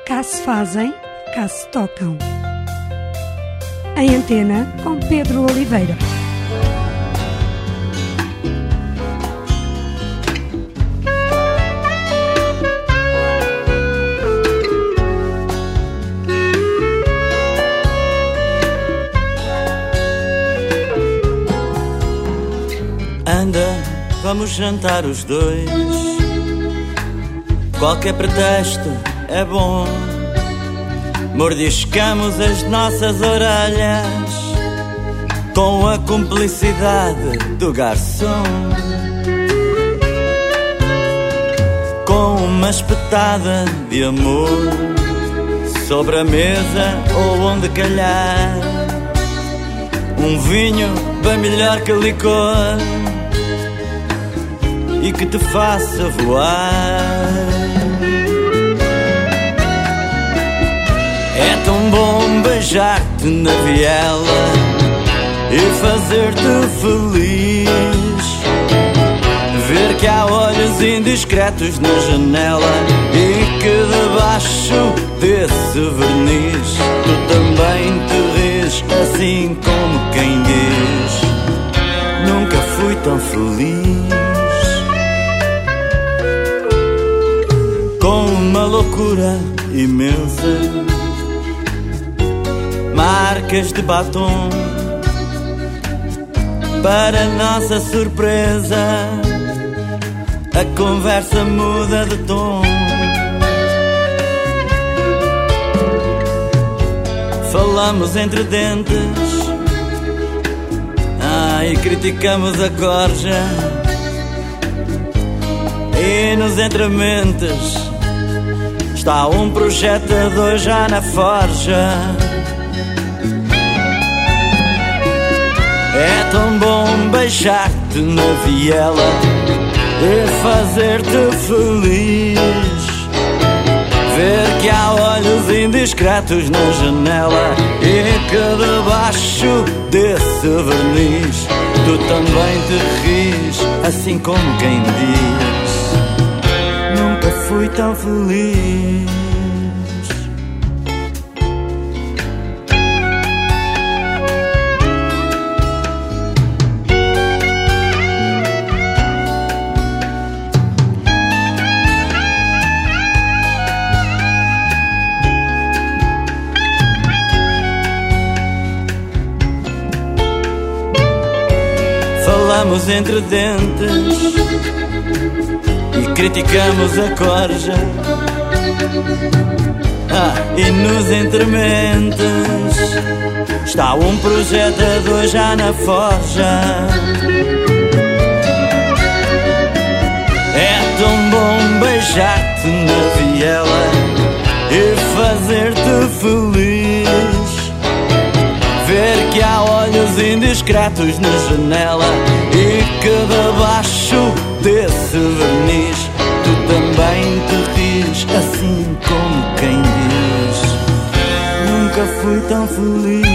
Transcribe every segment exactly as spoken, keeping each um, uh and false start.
Cá se fazem, cá se tocam. Em Antena, com Pedro Oliveira. Anda, vamos jantar os dois. Qualquer pretexto é bom. Mordiscamos as nossas orelhas com a cumplicidade do garçom, com uma espetada de amor sobre a mesa ou onde calhar. Um vinho bem melhor que licor e que te faça voar. É tão bom beijar-te na viela e fazer-te feliz, ver que há olhos indiscretos na janela e que debaixo desse verniz tu também te ris, assim como quem diz: nunca fui tão feliz. Com uma loucura imensa, marcas de batom, para nossa surpresa a conversa muda de tom. Falamos entre dentes, ah, e criticamos a corja, e nos entrementes está um projetador já na forja. É tão bom beijar-te na viela e fazer-te feliz, ver que há olhos indiscretos na janela e que debaixo desse verniz tu também te ris, assim como quem diz: nunca fui tão feliz. Falamos entre dentes e criticamos a corja, ah, e nos entrementes está um projetador já na forja. É tão bom beijar-te na viela e fazer-te feliz, ver que há olhos indiscretos na janela e que debaixo desse verniz tu também te ris, assim como quem diz: nunca fui tão feliz.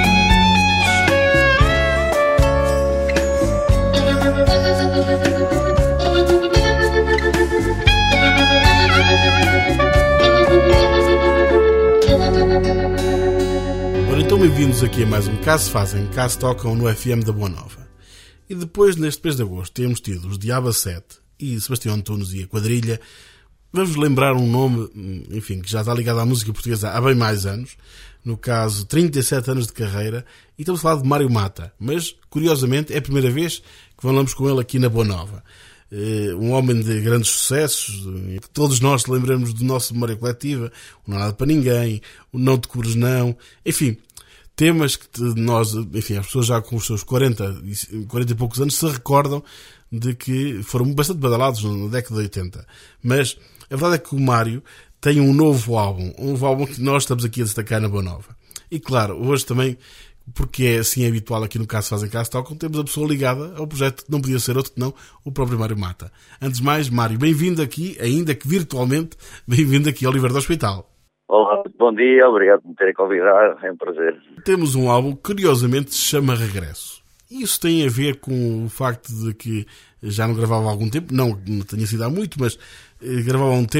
Ora, então bem-vindos aqui a mais um Cá se fazem, cá se tocam no F M da Boa Nova. E depois, neste mês de agosto, temos tido os Diaba sete e Sebastião Antunes e a Quadrilha. Vamos lembrar um nome, enfim, que já está ligado à música portuguesa há bem mais anos, no caso, trinta e sete anos de carreira, e estamos a falar de Mário Mata, mas, curiosamente, é a primeira vez que falamos com ele aqui na Boa Nova. Um homem de grandes sucessos, que todos nós lembramos do nosso memória coletiva, o Não Há Nada para Ninguém, o Não Te Cubres Não, enfim, temas que nós, enfim, as pessoas já com os seus quarenta, quarenta e poucos anos se recordam de que foram bastante badalados na década de oitenta. Mas a verdade é que o Mário tem um novo álbum, um novo álbum que nós estamos aqui a destacar na Boa Nova. E claro, hoje também, porque é assim habitual aqui no Cá se fazem, cá se tocam, temos a pessoa ligada ao projeto, não podia ser outro que não o próprio Mário Mata. Antes de mais, Mário, bem-vindo aqui, ainda que virtualmente, bem-vindo aqui ao Oliveira do Hospital. Olá, bom dia, obrigado por me terem convidado, é um prazer. Temos um álbum que curiosamente se chama Regresso. Isso tem a ver com o facto de que já não gravava há algum tempo, não, não tinha sido há muito, mas eh, gravava há um tempo,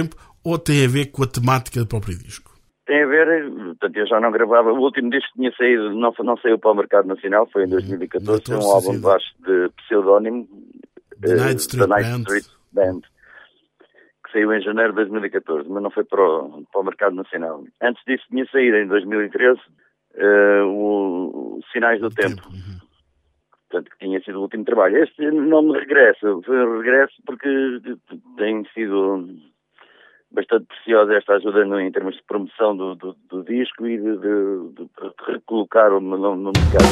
ou tem a ver com a temática do próprio disco? Tem a ver, portanto, eu já não gravava, o último disco que tinha saído, não, não saiu para o mercado nacional, foi em dois mil e catorze, foi um álbum debaixo de pseudónimo, The Night Street, The Night Band. Street Band, que saiu em janeiro de dois mil e catorze, mas não foi para o, para o mercado nacional. Antes disso tinha saído, em dois mil e treze, uh, o, o Sinais do, do Tempo, tempo. Uhum. Portanto, que tinha sido o último trabalho. Este não me regressa, foi um regresso porque tem sido bastante preciosa esta ajuda no, em termos de promoção do, do, do disco e de, de, de, de recolocar o no, no mercado.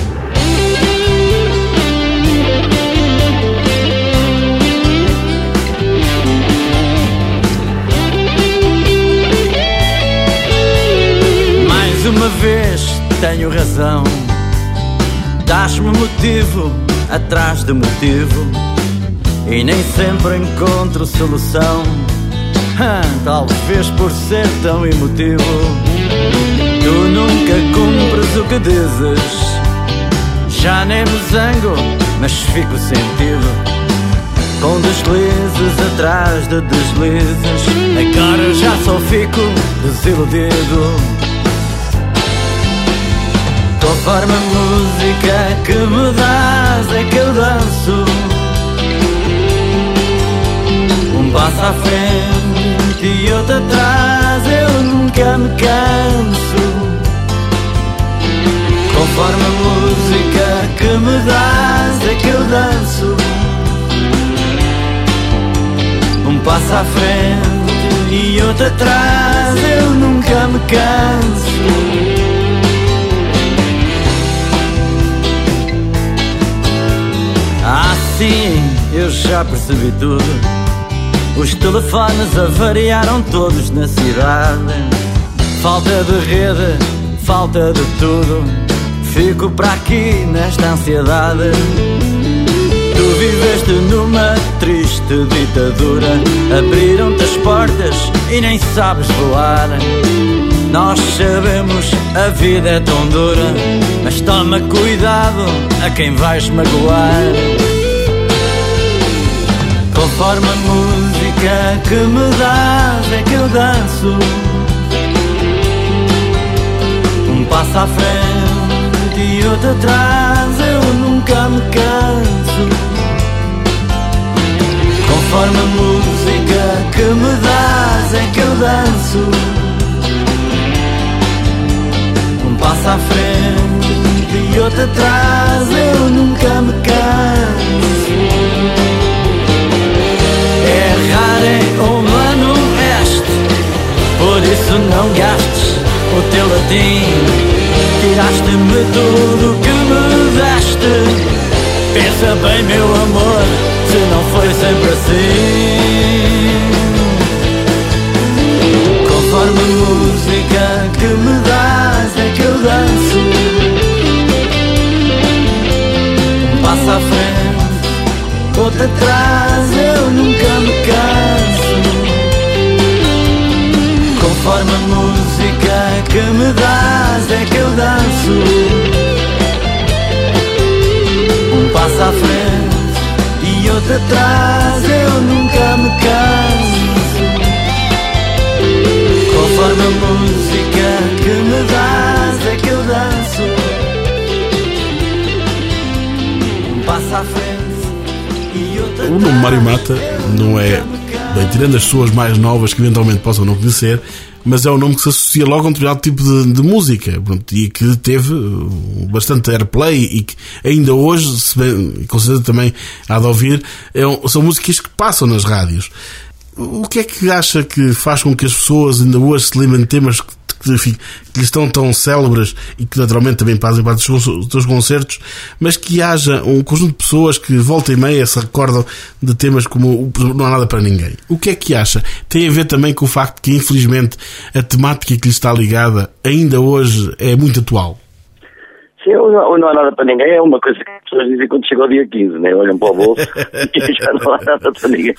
Mais uma vez tenho razão, dás-me motivo atrás de motivo e nem sempre encontro solução. Talvez por ser tão emotivo, tu nunca cumpres o que dizes. Já nem me zango, mas fico sentido, com deslizes atrás de deslizes. Agora já só fico desiludido. Conforme a música que me dás é que eu danço, um passo à frente e outro atrás, eu nunca me canso. Conforme a música que me dás é que eu danço, um passo à frente e outro atrás, eu nunca me canso. Ah, sim, eu já percebi tudo. Os telefones avariaram todos na cidade. Falta de rede, falta de tudo. Fico para aqui nesta ansiedade. Tu viveste numa triste ditadura, abriram-te as portas e nem sabes voar. Nós sabemos, a vida é tão dura, mas toma cuidado a quem vais magoar. Conforme a música que me dás é que eu danço, um passo à frente e outro atrás, eu nunca me canso. Conforme a música que me dás é que eu danço, um passo à frente e outro atrás, eu nunca me canso. Errare humano este, por isso não gastes o teu latim. Tiraste-me tudo que me deste. Pensa bem, meu amor, se não foi sempre assim. Conforme a música que me dás é que eu danço, um passo à frente, outro atrás, eu nunca me canso. Conforme a música que me dás é que eu danço, um passo à frente e outro atrás, eu nunca me canso. Conforme a música que me dás é que eu danço, um passo à frente. O nome Mário Mata não é, bem, tirando as pessoas mais novas que eventualmente possam não conhecer, mas é um nome que se associa logo a um determinado tipo de, de música, pronto, e que teve bastante airplay e que ainda hoje, se bem, com certeza também há de ouvir, é um, são músicas que passam nas rádios. O que é que acha que faz com que as pessoas ainda hoje se lembrem de temas que que lhes estão tão célebres e que naturalmente também fazem parte dos seus concertos, mas que haja um conjunto de pessoas que volta e meia se recordam de temas como Não Há Nada para Ninguém? O que é que acha? Tem a ver também com o facto que, infelizmente, a temática que lhe está ligada ainda hoje é muito atual? Sim, o não, não há nada para ninguém é uma coisa que as pessoas dizem quando chega ao dia quinze, né? Olham para o bolso e já não há nada para ninguém.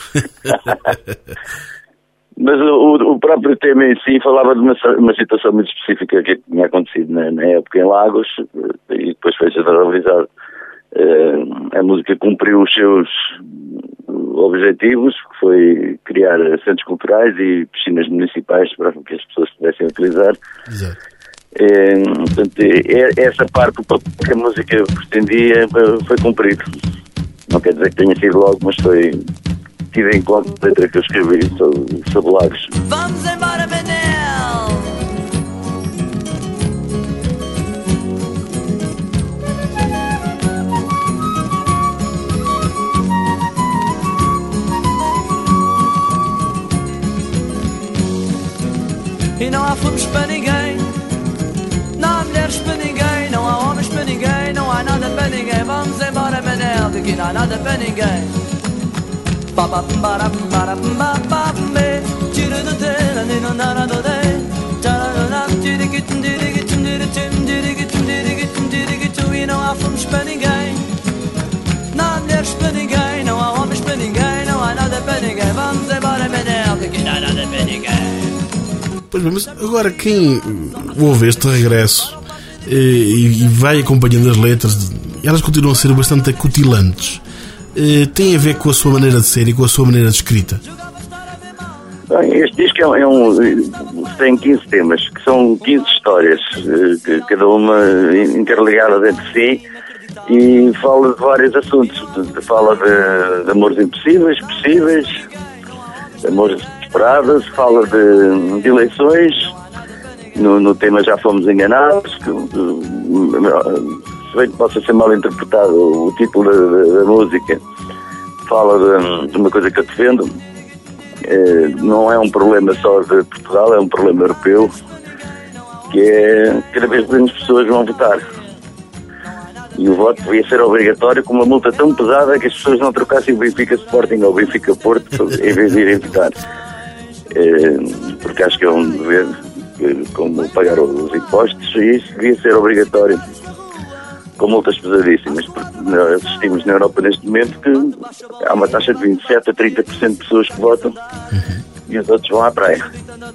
Mas o, o próprio tema em si falava de uma, uma situação muito específica que tinha acontecido na, na época em Lagos, e depois foi generalizado. Uh, a música cumpriu os seus, objetivos, que foi criar centros culturais e piscinas municipais para que as pessoas pudessem utilizar. Exato. É, portanto, é, essa parte que a música pretendia foi cumprido. Não quer dizer que tenha sido logo, mas foi tido em conta a letra que eu escrevi sobre, sobre lagos. Vamos embora, Manel! E não há flores para ninguém, não há mulheres para ninguém, não há homens para ninguém, não há nada para ninguém. Vamos embora, Manel, daqui não há nada para ninguém. E não há flores para ninguém, não há mulheres para ninguém, não há homens para ninguém, não há nada para ninguém. Vamos embora, Manel, daqui não há nada para ninguém. Pois bem, mas agora quem ouve este regresso e, e vai acompanhando as letras, elas continuam a ser bastante acutilantes. Tem a ver com a sua maneira de ser e com a sua maneira de escrita? Bem, este disco é um, é um, tem quinze temas, que são quinze histórias, que, cada uma interligada entre si, e fala de vários assuntos. Fala de, de amores impossíveis, possíveis, de amores esperados, fala de, de eleições. No, no tema Já Fomos Enganados, que, se bem que possa ser mal interpretado o título da, da música, fala de, de uma coisa que eu defendo. É, não é um problema só de Portugal, é um problema europeu, que é cada vez menos pessoas vão votar. E o voto devia ser obrigatório, com uma multa tão pesada que as pessoas não trocassem o Benfica Sporting ou o Benfica Porto em vez de irem votar. É, porque acho que é um dever, como pagar os impostos, e isso devia ser obrigatório, com multas pesadíssimas, porque nós assistimos na Europa neste momento que há uma taxa de vinte e sete a trinta por cento de pessoas que votam, uhum. E os outros vão à praia.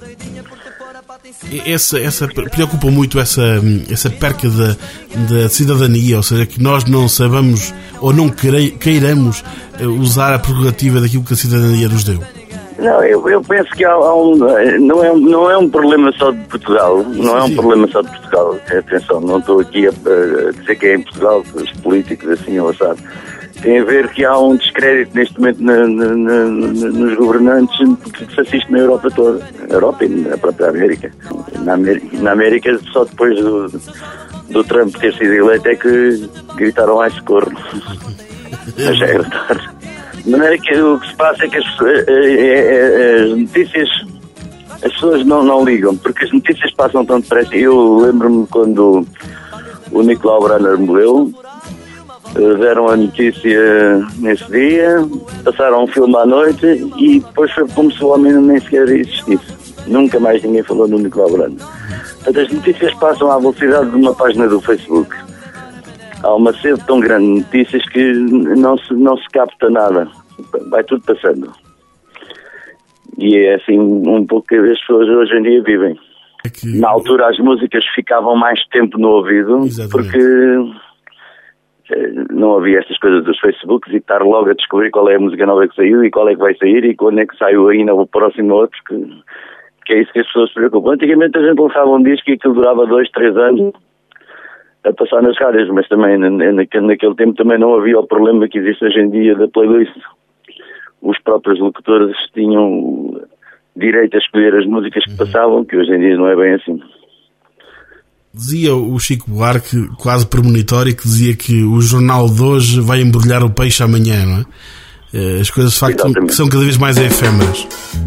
Essa, essa, preocupa muito essa, essa perca da, da cidadania, ou seja, que nós não sabemos ou não queiramos usar a prerrogativa daquilo que a cidadania nos deu. Não, eu, eu penso que há, há um, não, é, não é um problema só de Portugal, não é um problema só de Portugal, atenção, não estou aqui a, a dizer que é em Portugal, os políticos assim ou assado. Tem a ver que há um descrédito neste momento na, na, na, nos governantes que se assiste na Europa toda, na Europa e na própria América. Na América, na América só depois do, do Trump ter sido eleito é que gritaram ai socorro, mas já era tarde. De maneira que o que se passa é que as, as notícias, as pessoas não, não ligam, porque as notícias passam tão depressa. Eu lembro-me quando o Nicolau Brenner morreu, deram a notícia nesse dia, passaram um filme à noite e depois foi como se o homem nem sequer existisse. Nunca mais ninguém falou no Nicolau Brenner. Portanto, as notícias passam à velocidade de uma página do Facebook. Há uma sede tão grande de notícias que não se, não se capta nada. Vai tudo passando. E é assim um pouco que as pessoas hoje em dia vivem. É que... Na altura as músicas ficavam mais tempo no ouvido. Exatamente. Porque não havia estas coisas dos Facebooks e estar logo a descobrir qual é a música nova que saiu e qual é que vai sair e quando é que saiu ainda o próximo outro, que, que é isso que as pessoas se preocupam. Antigamente a gente lançava um disco e aquilo durava dois, três anos a passar nas rádios, mas também naquele, naquele tempo também não havia o problema que existe hoje em dia da playlist. Os próprios locutores tinham direito a escolher as músicas que passavam, que hoje em dia não é bem assim. Dizia o Chico Buarque, quase premonitório, que dizia que o jornal de hoje vai embrulhar o peixe amanhã, não é? As coisas de facto Exatamente. São cada vez mais efêmeras.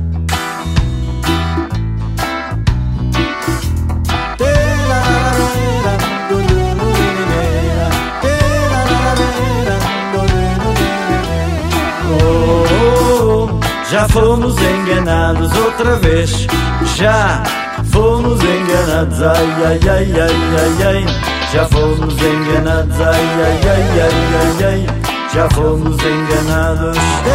Já fomos enganados outra vez, já fomos enganados, ai, ai, ai, ai, ai, ai. Já fomos enganados, ai, ai, ai, ai, ai, ai. Já fomos enganados.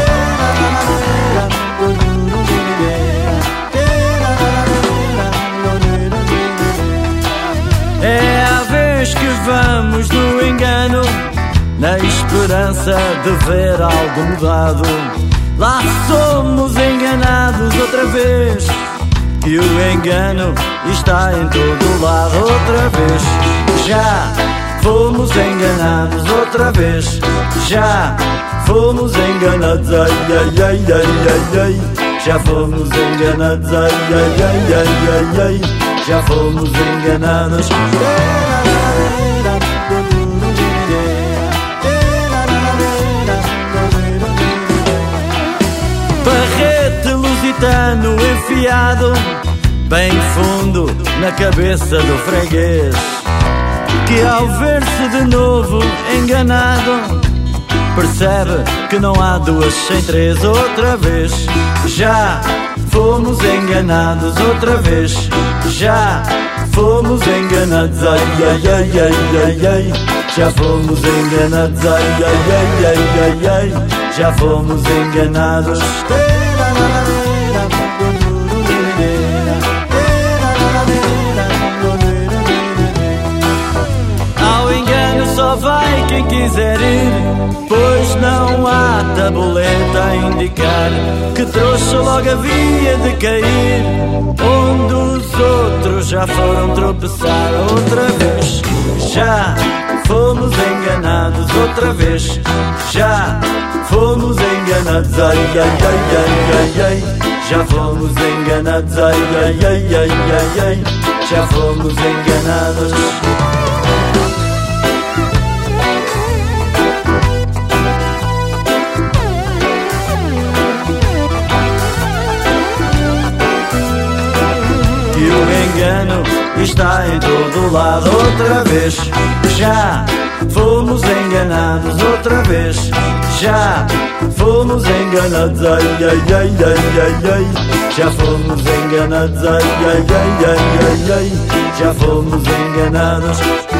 É a vez que vamos no engano, na esperança de ver algo mudado. Lá somos enganados outra vez, e o engano está em todo lado outra vez. Já fomos enganados outra vez, já fomos enganados, ai, ai, ai, ai, ai, ai. Já fomos enganados, ai, ai, ai, ai, ai, ai. Já fomos enganados. Barrete lusitano enfiado bem fundo na cabeça do freguês, que ao ver-se de novo enganado percebe que não há duas sem três outra vez. Já fomos enganados outra vez, já fomos enganados, ai, ai, ai, ai, ai, ai. Já fomos enganados, ai, ai, ai, ai, ai, ai. Já fomos enganados. Ao engano só vai quem quiser ir, pois não há tabuleta a indicar que trouxa logo havia de cair onde os outros já foram tropeçar outra vez. Já fomos enganados outra vez, já fomos enganados, ai, ai, ai, ai, ai, ai. Já fomos enganados, ai, ai, ai, ai, ai, ai. Já fomos enganados. E o engano está em todo lado outra vez. Já fomos enganados outra vez, já fomos enganados, ai, ai, ai, ai, ai, ai. Já fomos enganados, ai, ai, ai, ai, ai, ai. Já fomos enganados.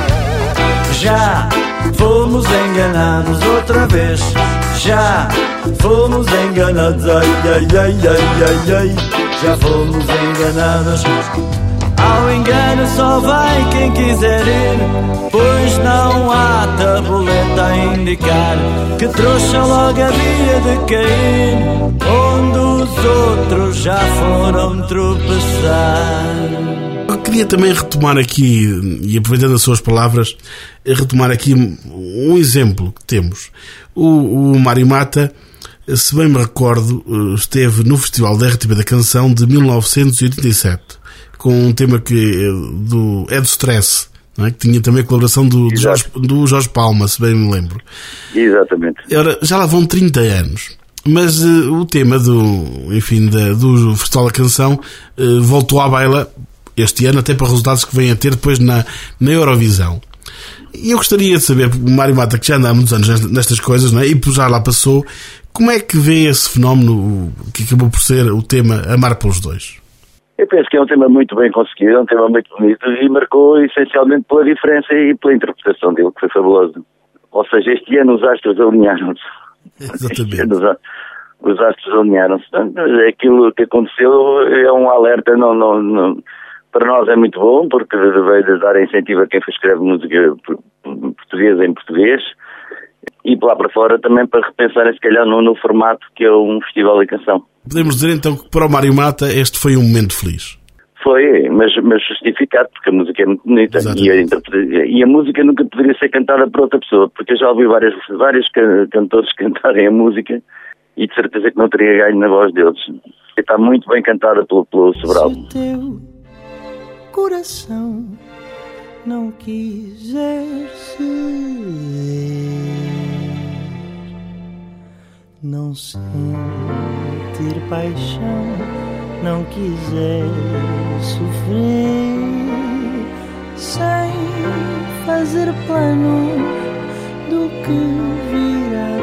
Já fomos enganados outra vez, já fomos enganados, ai, ai, ai, ai, ai, ai. Já fomos enganados. Ao engano só vai quem quiser ir, pois não há tabuleta a indicar que trouxa logo havia de cair onde os outros já foram tropeçar. Eu queria também retomar aqui, e aproveitando as suas palavras, retomar aqui um exemplo que temos. O, o Mário Mata, se bem me recordo, esteve no Festival da R T P da Canção de mil novecentos e oitenta e sete, com um tema que do, é do Stress, não é? Que tinha também a colaboração do, do, Jorge, do Jorge Palma, se bem me lembro. Exatamente. Ora, já lá vão trinta anos, mas uh, o tema do, enfim, da, do Festival da Canção uh, voltou à baila este ano, até para resultados que vêm a ter depois na, na Eurovisão. E eu gostaria de saber, o Mário Mata, que já anda há muitos anos nestas coisas, não é? E já lá passou, como é que vê esse fenómeno que acabou por ser o tema Amar pelos Dois? Eu penso que é um tema muito bem conseguido, é um tema muito bonito e marcou essencialmente pela diferença e pela interpretação dele, que foi fabuloso. Ou seja, este ano os astros alinharam-se. Exatamente. Ano, os astros alinharam-se. Aquilo que aconteceu é um alerta, não, não, não, para nós é muito bom, porque veio dar incentivo a quem escreve música portuguesa em português, e lá para fora também para repensar, se calhar, no, no formato que é um festival de canção. Podemos dizer então que para o Mário Mata este foi um momento feliz. Foi, mas, mas justificado, porque a música é muito bonita e a, e a música nunca poderia ser cantada por outra pessoa, porque eu já ouvi vários, vários cantores cantarem a música e de certeza que não teria ganho na voz deles. E está muito bem cantada pelo, pelo Sobral. Se teu coração não quiser ser, não sentir paixão, não quiser sofrer, sem fazer planos do que virá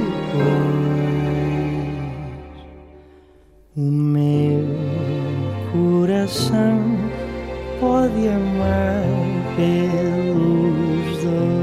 depois. O meu coração pode amar pelos dois.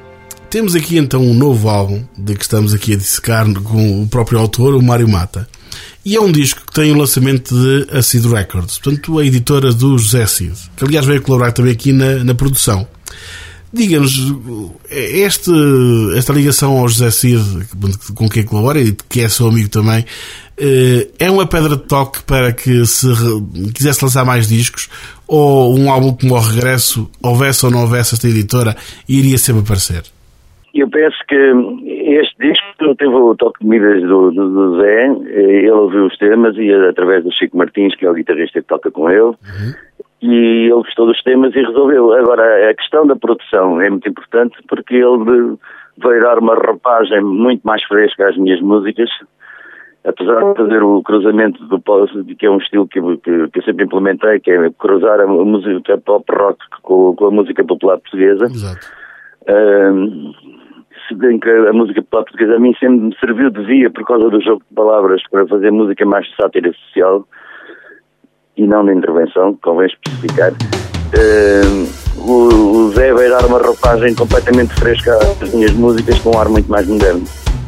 Temos aqui então um novo álbum de que estamos aqui a dissecar com o próprio autor, o Mário Mata. E é um disco que tem o lançamento de Acid Records, portanto a editora do José Cid, que aliás veio colaborar também aqui na, na produção. Diga-nos, este, esta ligação ao José Cid, com quem colabora e que é seu amigo também, é uma pedra de toque para que se quisesse lançar mais discos, ou um álbum como ao regresso, houvesse ou não houvesse esta editora, iria sempre aparecer? Eu penso que este disco teve o toque de medidas do, do, do Zé. Ele ouviu os temas e através do Chico Martins, que é o guitarrista que toca com ele, uhum. E ele gostou dos temas e resolveu. Agora, a questão da produção é muito importante porque ele veio dar uma roupagem muito mais fresca às minhas músicas, apesar de fazer o cruzamento do pop, que é um estilo que, que, que eu sempre implementei, que é cruzar a música pop rock com, com a música popular portuguesa. Exato. Uh, se bem que a música popular portuguesa a mim sempre me serviu de via por causa do jogo de palavras para fazer música mais de sátira social e não de intervenção, convém especificar. Uh, o, o Zé vai dar uma roupagem completamente fresca às minhas músicas com um ar muito mais moderno.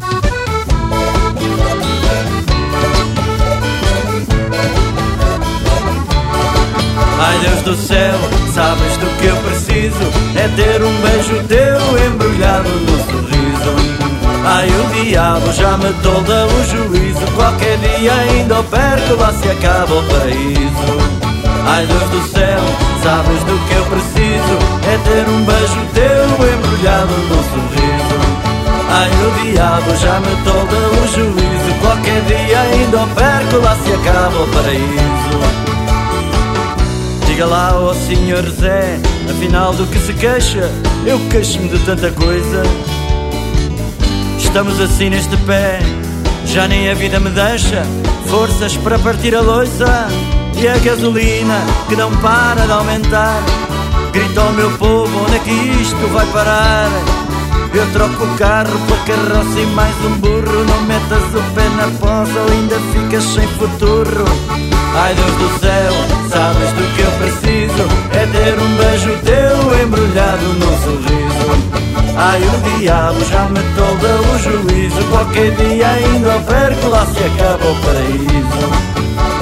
Ai Deus do céu, sabes do que eu preciso? É ter um beijo teu embrulhado no sorriso. Ai o diabo já me tolda o juízo, qualquer dia ainda o perco, lá se acaba o paraíso. Ai Deus do céu, sabes do que eu preciso? É ter um beijo teu embrulhado no sorriso. Ai o diabo já me tolda o juízo, qualquer dia ainda o perco, lá se acaba o paraíso. Diga lá, ó senhor Zé, afinal do que se queixa, eu queixo-me de tanta coisa. Estamos assim neste pé, já nem a vida me deixa forças para partir a loiça. E a gasolina que não para de aumentar, grita ao meu povo, onde é que isto vai parar? Eu troco o carro pela carroça e mais um burro, não metas o pé na poça ou ainda ficas sem futuro. Ai Deus do céu, sabes do que eu preciso? É ter um beijo teu embrulhado no sorriso. Ai o diabo já me tolda o juízo, qualquer dia ainda o perco, lá se acaba o paraíso.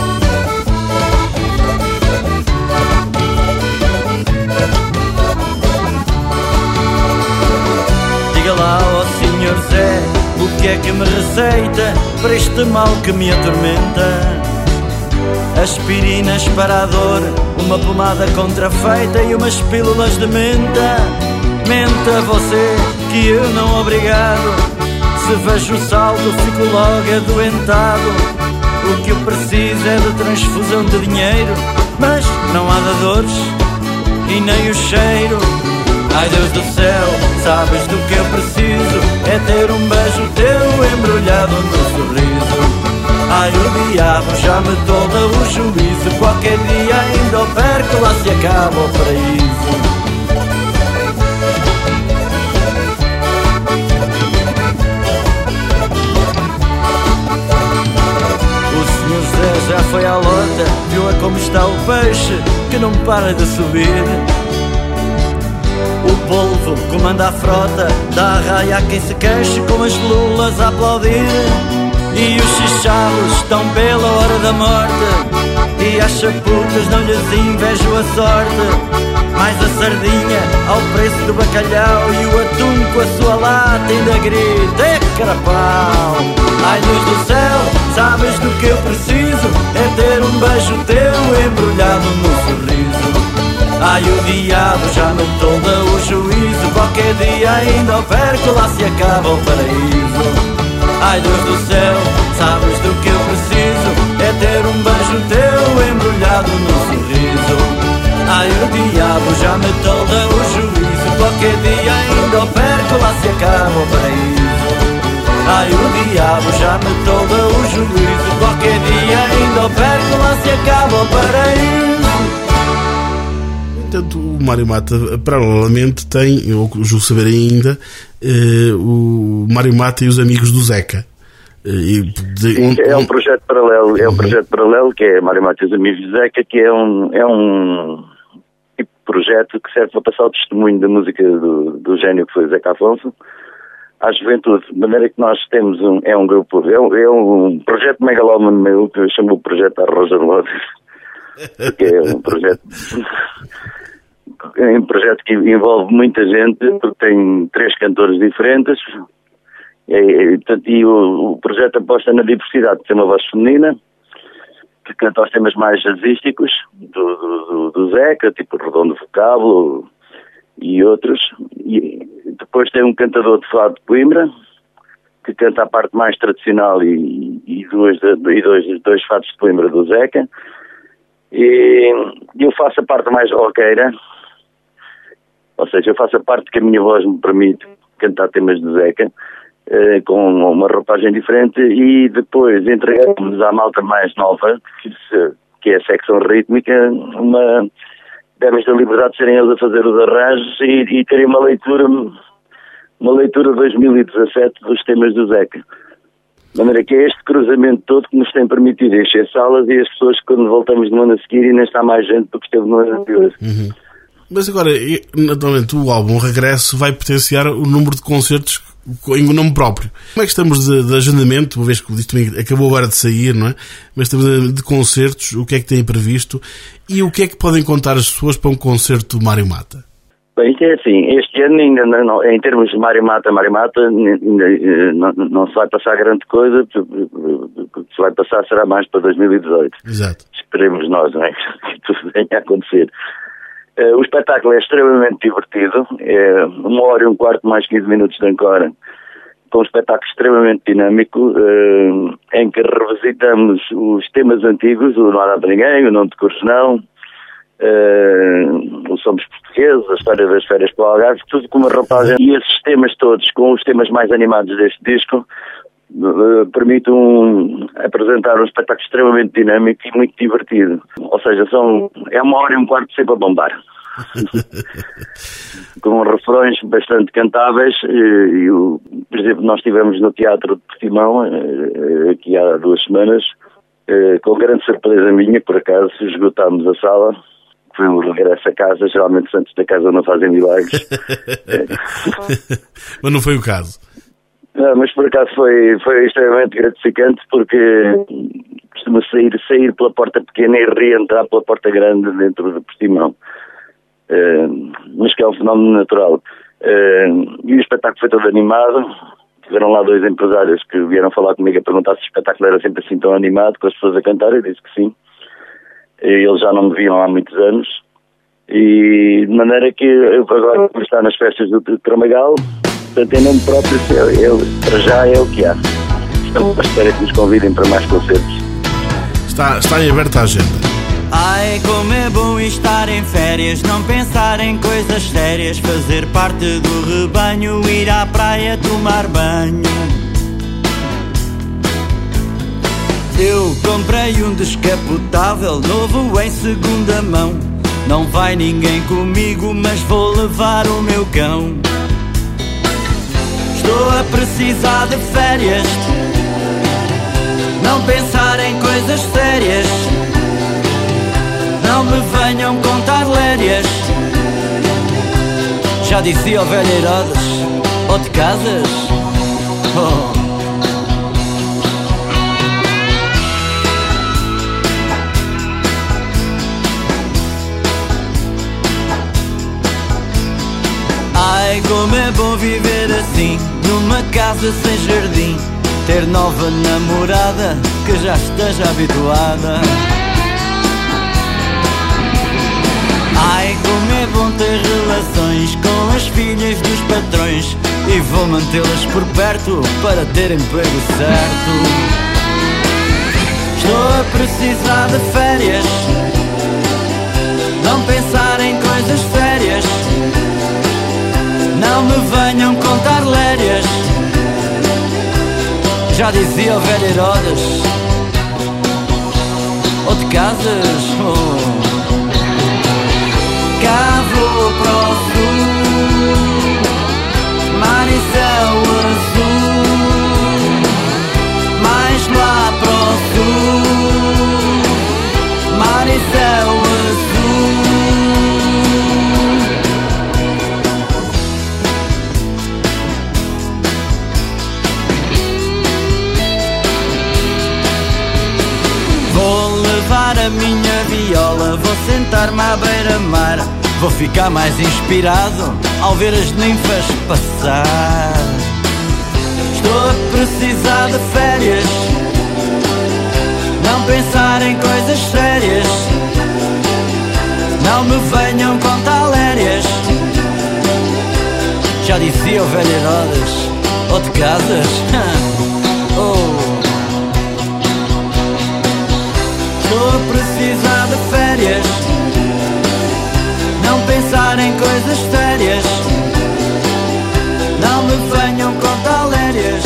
Diga lá, ó senhor Zé, o que é que me receita para este mal que me atormenta? Aspirinas para a dor, uma pomada contrafeita e umas pílulas de menta. Menta você, que eu não obrigado, se vejo o saldo fico logo adoentado. O que eu preciso é de transfusão de dinheiro, mas não há de dores e nem o cheiro. Ai Deus do céu, sabes do que eu preciso? É ter um beijo teu embrulhado no sorriso. Ai o diabo já me tolda o juízo, qualquer dia ainda o perco, lá se acaba o paraíso. O senhor Zé já foi à lota, viu a como está o peixe, que não para de subir. O polvo comanda a frota, dá a raia a quem se queixe, com as lulas a aplaudir. E os chicharros estão pela hora da morte, e às chaputas não lhes invejo a sorte. Mais a sardinha ao preço do bacalhau, e o atum com a sua lata ainda grita, é carapau. Ai Deus do céu, sabes do que eu preciso? É ter um beijo teu embrulhado no sorriso. Ai o diabo já me tolda o juízo, qualquer dia ainda o perco, lá se acaba o paraíso. Ai Deus do céu, sabes do que eu preciso? É ter um beijo teu embrulhado no sorriso. Ai o diabo já me tolda o juízo, qualquer dia ainda o perco, lá se acaba o paraíso. Ai o diabo já me tolda o juízo, qualquer dia ainda o perco, lá se acaba o paraíso. Portanto, o Mário Mata, paralelamente, tem, eu julgo saber ainda, uh, o Mário Mata e os amigos do Zeca. Uh, e de, Sim, um, é um projeto paralelo, é um uhum. projeto paralelo que é Mário Mata e os amigos do Zeca, que é um, é um tipo de projeto que serve para passar o testemunho da música do, do gênio que foi o Zeca Afonso, à juventude, de maneira que nós temos um, é um grupo, é um, é um projeto megalómano meu, que eu chamo o projeto Arroz Arlotes, que é um projeto, é um projeto que envolve muita gente, porque tem três cantores diferentes, e, e, e o, o projeto aposta na diversidade, tem uma voz feminina, que canta os temas mais jazzísticos, do, do, do, do Zeca, tipo Redondo Vocábulo e outros, e depois tem um cantador de fado de Coimbra, que canta a parte mais tradicional e, e, duas, e dois, dois fados de Coimbra do Zeca, e eu faço a parte mais roqueira, ou seja, eu faço a parte que a minha voz me permite cantar temas do Zeca, eh, com uma roupagem diferente, e depois entregamos à malta mais nova, que, se, que é a secção rítmica, uma... demos a liberdade de serem eles a fazer os arranjos e, e terem uma leitura, uma leitura dois mil e dezassete dos temas do Zeca. De maneira que é este cruzamento todo que nos tem permitido encher salas, e as pessoas, quando voltamos no ano a seguir, ainda está mais gente do que esteve no ano anterior. Uhum. Mas agora, naturalmente, o álbum Regresso vai potenciar o número de concertos em o nome próprio. Como é que estamos de, de agendamento, uma vez que isto também acabou agora de sair, não é? Mas estamos de, de concertos, o que é que têm previsto e o que é que podem contar as pessoas para um concerto do Mário Mata? Bem, isto é assim, este ano ainda não, em termos de Mário Mata, Mário Mata, ainda não, não se vai passar grande coisa, o que se vai passar será mais para dois mil e dezoito. Exato. Esperemos nós, não é? Que tudo venha a acontecer. Uh, o espetáculo é extremamente divertido, é uma hora e um quarto mais quinze minutos de Ancora, com um espetáculo extremamente dinâmico, uh, em que revisitamos os temas antigos, o Não Há Nada para Ninguém, o Não Te Curso Não, uh, o Somos Portugueses, a história das férias para o Algarve, tudo com uma roupagem. E esses temas todos, com os temas mais animados deste disco, Uh, permite um, apresentar um espetáculo extremamente dinâmico e muito divertido. Ou seja, são, é uma hora e um quarto sempre a bombar. Com refrões bastante cantáveis. E, e o, por exemplo, nós estivemos no Teatro de Portimão, uh, aqui há duas semanas, uh, com grande surpresa minha, por acaso, esgotámos a sala. Foi um regresso a casa. Geralmente os santos da casa não fazem milagres. Mas não foi o caso. Não, mas por acaso foi, foi extremamente gratificante, porque costuma sair, sair pela porta pequena e reentrar pela porta grande dentro do Portimão. Uh, mas que é um fenómeno natural. Uh, e o espetáculo foi todo animado. Tiveram lá dois empresários que vieram falar comigo a perguntar se o espetáculo era sempre assim tão animado, com as pessoas a cantar. Eu disse que sim. E eles já não me viam há muitos anos. E de maneira que eu agora vou estar nas festas do Tramagal. Portanto, em nome próprio, eu, para já é o que há. Estamos à espera que nos convidem para mais concertos. Está, está em aberta a agenda. Ai, como é bom estar em férias, não pensar em coisas sérias, fazer parte do rebanho, ir à praia tomar banho. Eu comprei um descapotável novo em segunda mão. Não vai ninguém comigo, mas vou levar o meu cão. Estou a precisar de férias, não pensar em coisas sérias, não me venham contar lérias. Já dizia o velho Herodes, ou de casas, oh. Ai, como é bom viver assim, numa casa sem jardim, ter nova namorada que já esteja habituada. Ai, como é bom ter relações com as filhas dos patrões, e vou mantê-las por perto para ter emprego certo. Estou a precisar de férias, não pensar em coisas sérias, não me venham contar lérias. Já dizia o velho Herodes, ou de casas, oh. Cá vou para o sul, mar e céu azul, mais lá para o sul, mar e céu azul. tomar a minha viola, vou sentar-me à beira-mar. Vou ficar mais inspirado ao ver as ninfas passar. Estou a precisar de férias, não pensar em coisas sérias. Não me venham com talérias. Já dizia o velho Herodes, ou de casas, oh. Estou a precisar de férias, não pensar em coisas sérias. Não me venham com talérias.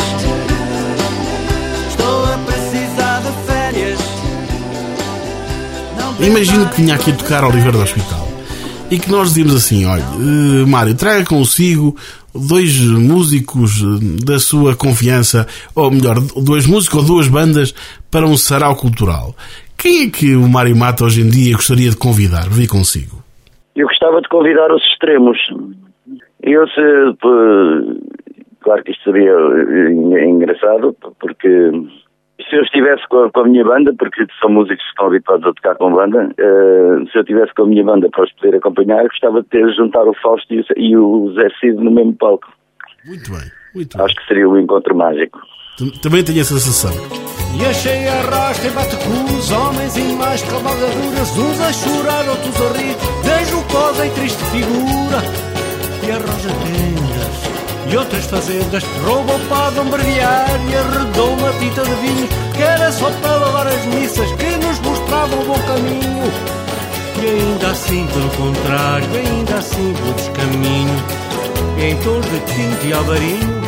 Estou a precisar de férias. Imagino que vinha aqui tocar Oliveira do Hospital e que nós dizíamos assim: olha, uh, Mário, traga consigo dois músicos da sua confiança, ou melhor, dois músicos ou duas bandas para um sarau cultural. Quem é que o Mário Mata hoje em dia gostaria de convidar? Vir consigo. Eu gostava de convidar os extremos. Eu, se, claro que isto seria engraçado, porque se eu estivesse com a, com a minha banda, porque são músicos que estão habituados a tocar com banda, uh, se eu estivesse com a minha banda para os poder acompanhar, gostava de ter juntar o Fausto e o, e o Zé Cid no mesmo palco. Muito bem, muito Acho bem. que seria o encontro mágico. Também tenho essa sensação. E achei a rasca e bate com os homens em mais cavalgaduras, uns a chorar, outros a rir, deslocosa e triste figura. E arranja tendas e outras fazendas, roubou para bombardear e arredou uma pita de vinho, que era só para lavar as missas, que nos mostravam o bom caminho. E ainda assim, pelo contrário, ainda assim pelo descaminho, em torno de Tinto e Alvarinho,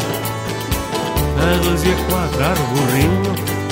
a dois e a quatro ar o burrinho.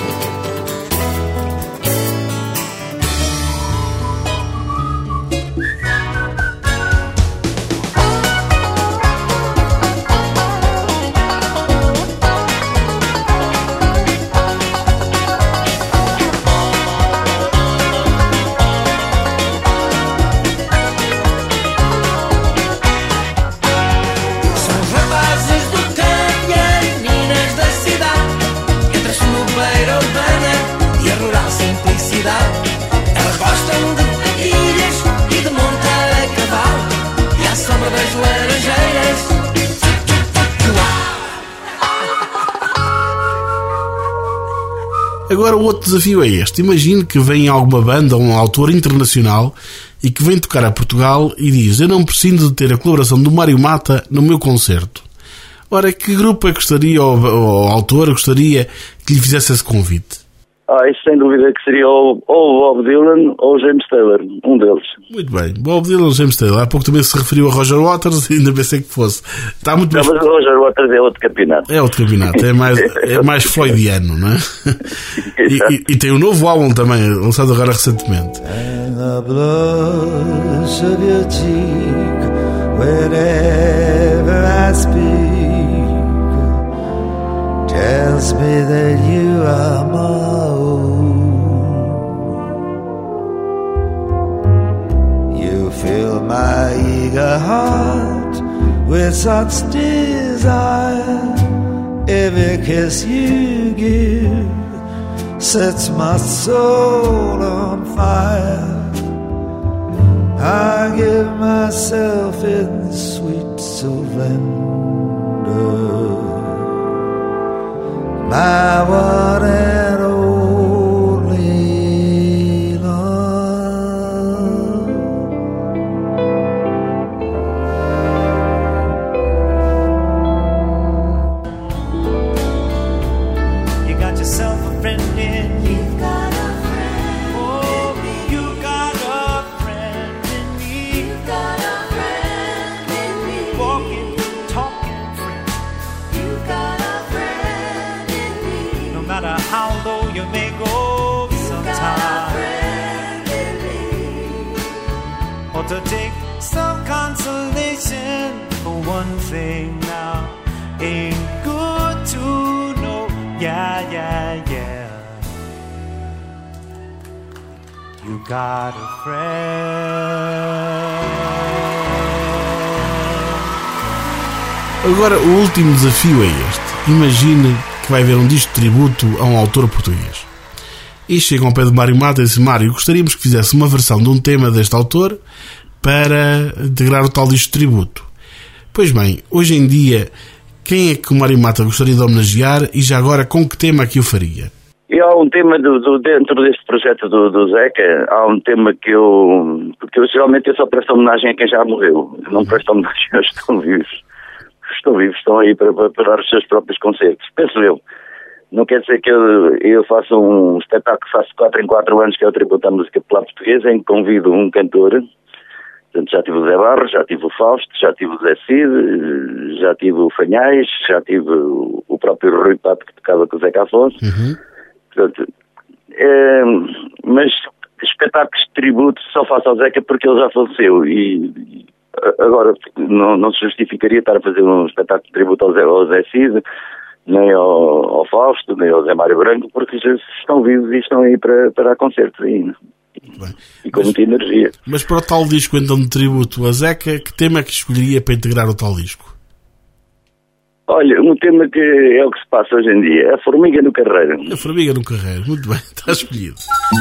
Agora o outro desafio é este. Imagine que vem alguma banda ou um autor internacional e que vem tocar a Portugal e diz: eu não preciso de ter a colaboração do Mário Mata no meu concerto. Ora, que grupo é que gostaria, ou, ou autor gostaria que lhe fizesse esse convite? Ah, isso sem dúvida que seria ou, ou o Bob Dylan ou o James Taylor, um deles. Muito bem, Bob Dylan ou James Taylor. Há pouco também se referiu a Roger Waters e ainda pensei que fosse. Está muito não, bem. Mas o Roger Waters é outro campeonato. É outro campeonato, é mais, é mais floydiano, não é? E, e, e tem um novo álbum também, lançado agora recentemente. And the blush of your cheek whenever I speak tells me that you are my own. You fill my eager heart with such desire. Every kiss you give sets my soul on fire. I give myself in sweet surrender. My one and only love. You got yourself a friend in me. You've got a friend. Oh, in me. You got a friend in me. You've got a friend in me. Walking, talking friend. You've got a no matter how low you may go sometimes, or to take some consolation for one thing now, ain't good to know, yeah, yeah, yeah, you got a friend. Agora o último desafio é este. Imagine que vai haver um disco de tributo a um autor português. E chegam ao pé de Mário Mata e dizem: Mário, gostaríamos que fizesse uma versão de um tema deste autor para integrar o tal disco tributo. Pois bem, hoje em dia, quem é que o Mário Mata gostaria de homenagear e já agora com que tema que o faria? E há um tema do, do, dentro deste projeto do, do Zeca, há um tema que eu... Porque eu geralmente eu só presto homenagem a quem já morreu. Eu não presto homenagem aos que estão vivos. Os que estão vivos estão aí para, para, para dar os seus próprios concertos. Penso eu. Não quer dizer que eu, eu faça um espetáculo que faço quatro em quatro anos, que é o Tributo à Música Popular Portuguesa, em que convido um cantor. Portanto, já tive o Zé Barros, já tive o Fausto, já tive o Zé Cid, já tive o Fanhais, já tive o, o próprio Rui Pato, que tocava com o Zeca Afonso. Uhum. Portanto, é, mas espetáculos de tributo só faço ao Zeca porque ele já faleceu e, e agora não, não se justificaria estar a fazer um espetáculo de tributo ao Zé, ao Zé Cid, nem ao, ao Fausto, nem ao Zé Mário Branco, porque já estão vivos e estão aí para, para dar concertos ainda. Bem, e com mas, muita energia. Mas para o tal disco então de tributo a Zeca, que tema é que escolheria para integrar o tal disco? Olha, um tema que é o que se passa hoje em dia, a formiga no carreiro. A formiga no carreiro, muito bem, está escolhido.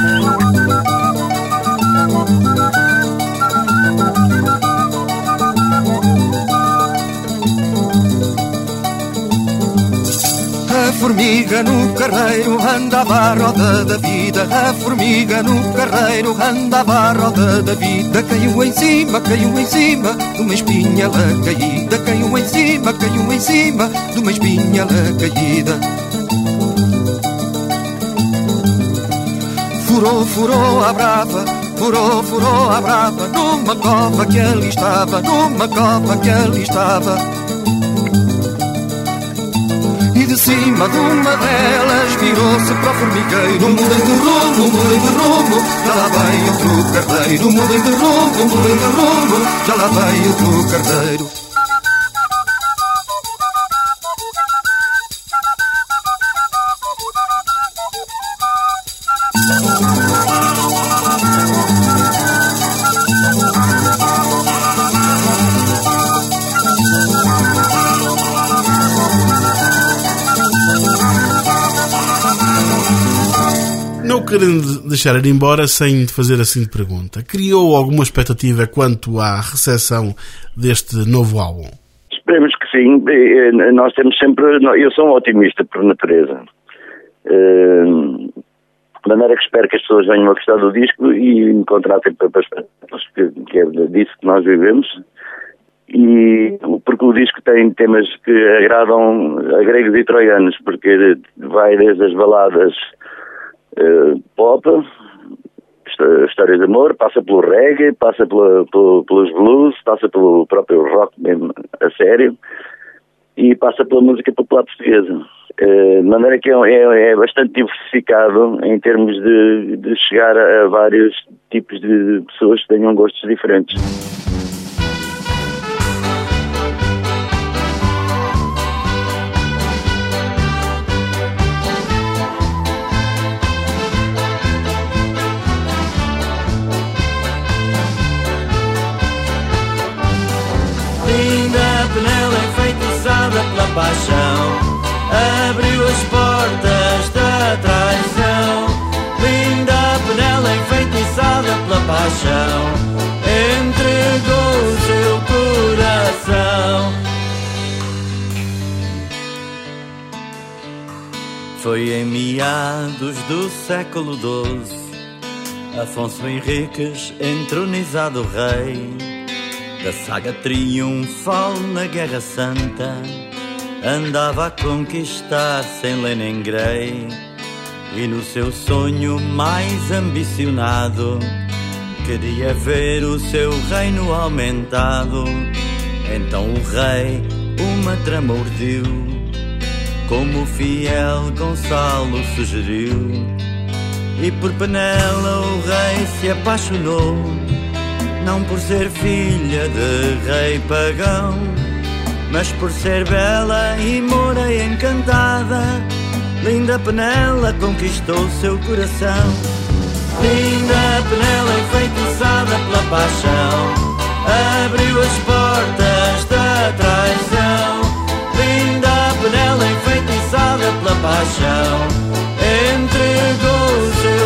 A formiga no carreiro andava à roda da vida. A formiga no carreiro andava à roda da vida. Caiu em cima, caiu em cima de uma espinhela caída. Caiu em cima, caiu em cima de uma espinhela caída. Furou, furou a brava, furou, furou a brava, numa cova que ali estava, numa cova que ali estava. E de cima de uma delas virou-se para o formigueiro. Mudem de rumo, mudem de rumo, já lá vai outro carneiro. Mudem de rumo, mudem de rumo, já lá vai outro carneiro. Querendo deixar ir embora sem fazer assim de pergunta, criou alguma expectativa quanto à recepção deste novo álbum? Esperemos que sim. Nós temos sempre... Eu sou um otimista por natureza. De maneira que espero que as pessoas venham a gostar do disco e me contratem para espetáculos, que é disso que nós vivemos. E porque o disco tem temas que agradam a gregos e troianos, porque vai desde as baladas Uh, pop, histórias de amor, passa pelo reggae, passa pela, pelo, pelos blues, passa pelo próprio rock mesmo a sério e passa pela música popular portuguesa. Uh, de maneira que é, é, é bastante diversificado em termos de, de chegar a, a vários tipos de pessoas que tenham gostos diferentes. Pela paixão, abriu as portas da traição. Linda panela enfeitiçada pela paixão, entregou o seu coração. Foi em meados do século doze, Afonso Henriques entronizado rei da saga triunfal na Guerra Santa. Andava a conquistar sem Leningrado e no seu sonho mais ambicionado queria ver o seu reino aumentado. Então o rei uma trama urdiu, como o fiel Gonçalo sugeriu, e por Penela o rei se apaixonou, não por ser filha de rei pagão, mas por ser bela e moura e encantada. Linda Penela conquistou seu coração. Linda Penela enfeitiçada pela paixão, abriu as portas da traição. Linda Penela enfeitiçada pela paixão, entregou o seu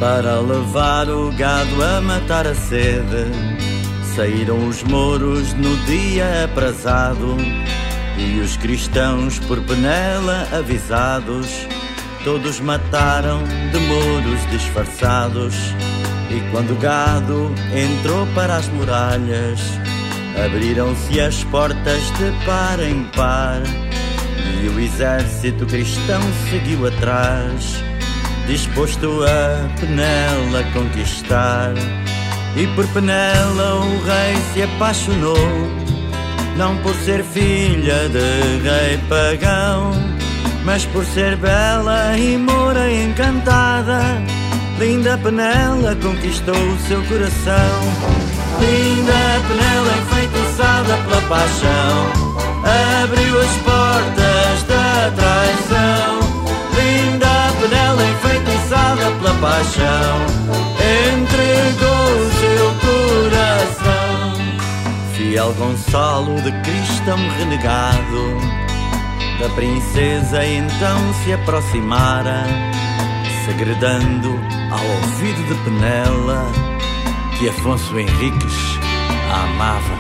para levar o gado a matar a sede. Saíram os mouros no dia aprazado e os cristãos por Penela avisados, todos mataram de mouros disfarçados. E quando o gado entrou para as muralhas, abriram-se as portas de par em par, e o exército cristão seguiu atrás, disposto a Penela conquistar. E por Penela o rei se apaixonou, não por ser filha de rei pagão, mas por ser bela e moura encantada. Linda Penela conquistou o seu coração. Linda Penela enfeitiçada pela paixão, abriu as portas da traição. Linda Penela enfeitiçada pela paixão, entregou o seu coração. Fiel Gonçalo de cristão renegado, da princesa então se aproximara, segredando ao ouvido de Penela que Afonso Henriques a amava.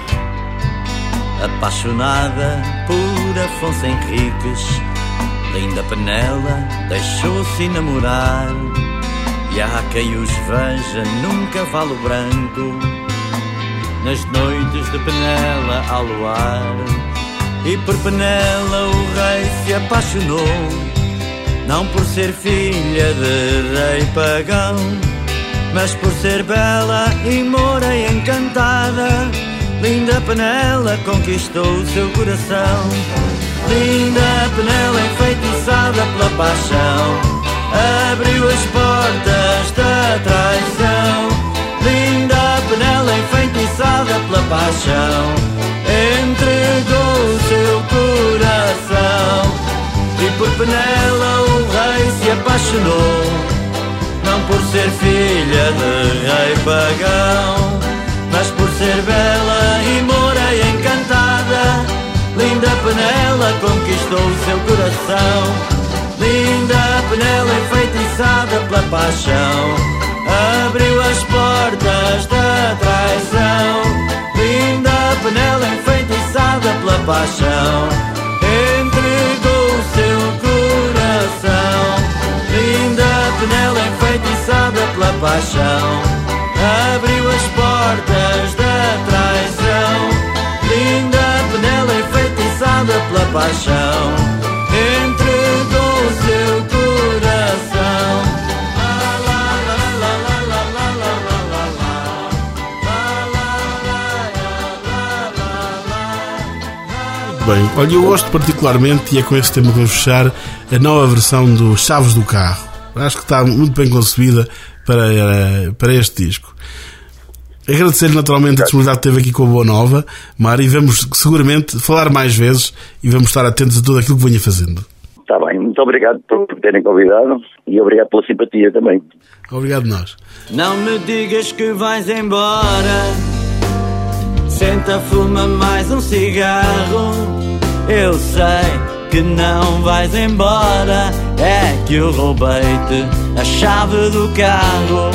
Apaixonada por Afonso Henriques, linda Penela deixou-se enamorar. E há quem os veja num cavalo branco, nas noites de Penela ao luar. E por Penela o rei se apaixonou, não por ser filha de rei pagão, mas por ser bela e moura e encantada. Linda Penela conquistou o seu coração. Linda Penela enfeitiçada pela paixão, abriu as portas da traição. Linda Penela enfeitiçada pela paixão, entregou o seu coração. E por Penela o rei se apaixonou, não por ser filha de rei pagão, mas por ser bela e moura e encantada. Linda Penela conquistou o seu coração. Linda Penela enfeitiçada pela paixão, abriu as portas da traição. Linda Penela enfeitiçada pela paixão, entregou o seu coração. Linda Penela enfeitiçada pela paixão, abriu as portas da traição. Linda Penela enfeitiçada pela paixão, entregou o seu coração. Bem, olha, eu gosto particularmente, e é com esse tema que vamos fechar, a nova versão do Chaves do Carro. Acho que está muito bem concebida para, para este disco. Agradecer-lhe naturalmente a disponibilidade que teve aqui com a Boa Nova, Mário, e vamos seguramente falar mais vezes e vamos estar atentos a tudo aquilo que venha fazendo. Está bem, muito obrigado por terem convidado e obrigado pela simpatia também. Obrigado nós. Não me digas que vais embora, senta, fuma mais um cigarro. Eu sei que não vais embora, é que eu roubei-te a chave do carro.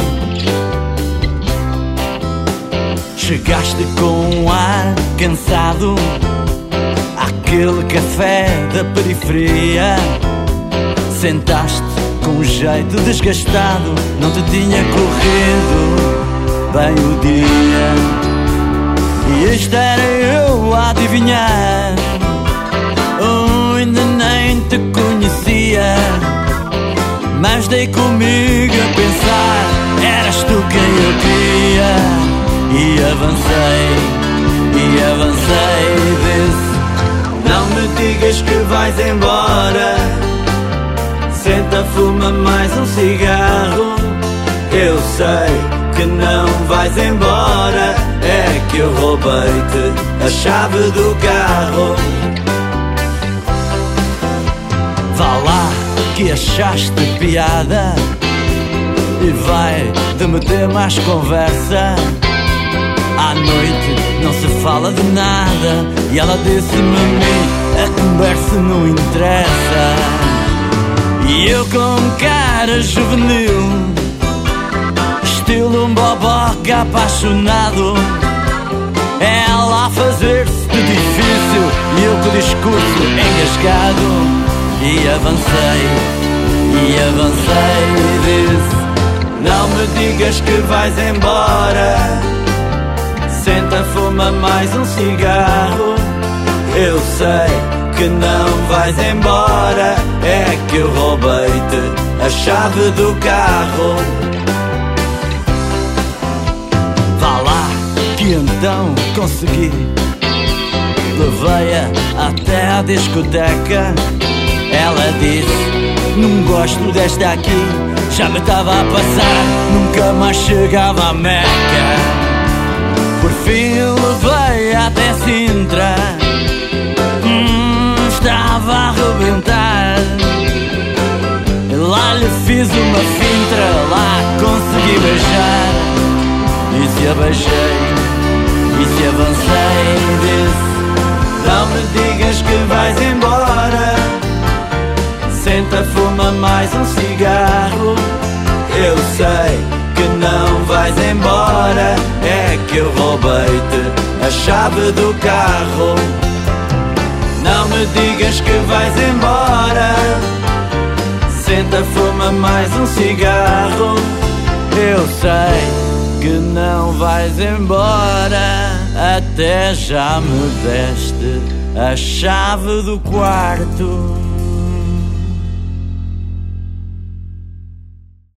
Chegaste com um ar cansado àquele café da periferia, sentaste com um jeito desgastado, não te tinha corrido bem o dia. E isto era eu a adivinhar, oh, ainda nem te conhecia, mas dei comigo a pensar, eras tu quem eu queria. E avancei, e avancei, disse, não me digas que vais embora, senta, fuma mais um cigarro. Eu sei que não vais embora, é que eu roubei-te a chave do carro. Vá lá que achaste piada e vai de meter mais conversa. À noite não se fala de nada e ela disse-me a mim, a conversa não interessa. E eu com cara juvenil estilo um boboca apaixonado. Ela a fazer-se de difícil e eu com o discurso engasgado. E avancei, e avancei e disse: não me digas que vais embora. Senta, fuma mais um cigarro. Eu sei que não vais embora. É que eu roubei-te a chave do carro. Vá lá, que então consegui. Levei-a até à discoteca. Ela disse: não gosto desta aqui. Já me estava a passar, nunca mais chegava à Meca. Por fim levei até Sintra. Hum, estava a arrebentar. Lá lhe fiz uma fintra, lá consegui beijar. E se abaixei, e se avancei, disse: não me digas que vais embora. Senta, fuma mais um cigarro. Eu sei que não vais embora. É que eu roubei-te a chave do carro. Não me digas que vais embora. Senta, fuma mais um cigarro. Eu sei que não vais embora. Até já me deste a chave do quarto.